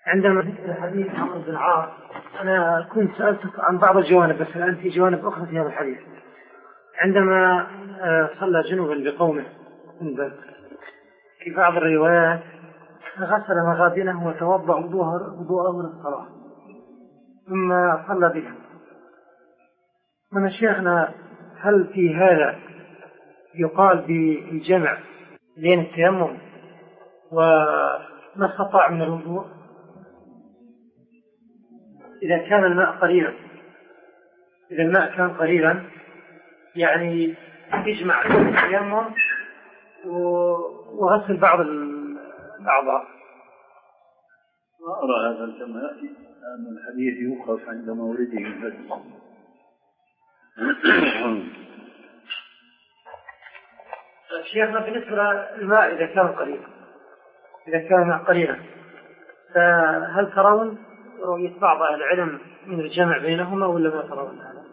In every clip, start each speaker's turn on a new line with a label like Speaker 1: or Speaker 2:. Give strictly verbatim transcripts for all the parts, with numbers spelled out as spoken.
Speaker 1: عندما ذكر حديث عمرو بن العاص أنا كنت سألتك عن بعض الجوانب، بس الآن في جوانب أخرى في هذا الحديث. عندما صلى جنوبا بقومه في بعض الروايات غسل مغابنه وتوضأ وضوءه للصلاة ثم صلى بها. من شيخنا هل في هذا يقال بالجمع بين التيمم وما استطاع من الوضوء إذا كان الماء قليلا؟ إذا الماء كان قليلا يعني يجمع التيمم وغسل بعض الأعضاء.
Speaker 2: ما أرى هذا كما يأتي أن الحديث يوقف عند مورده البدء.
Speaker 1: شيخنا بالنسبة للماء إذا كان قليلا إذا كان قليلا فهل ترون رؤية بعض أهل العلم من الجمع بينهما ولا ما ترون هذا؟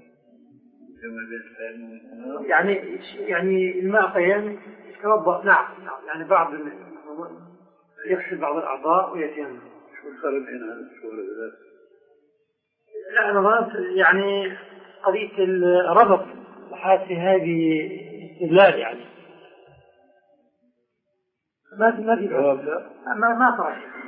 Speaker 1: يعني يعني الماء قليلا يتوضأ. نعم يعني بعض يغسل بعض الأعضاء ويتيمم.
Speaker 2: شو الفرق بين هذا الشغل وذاك؟
Speaker 1: لا أنا يعني قضية الربط حاسة هذه استدلال يعني ما ما في ما ما ترى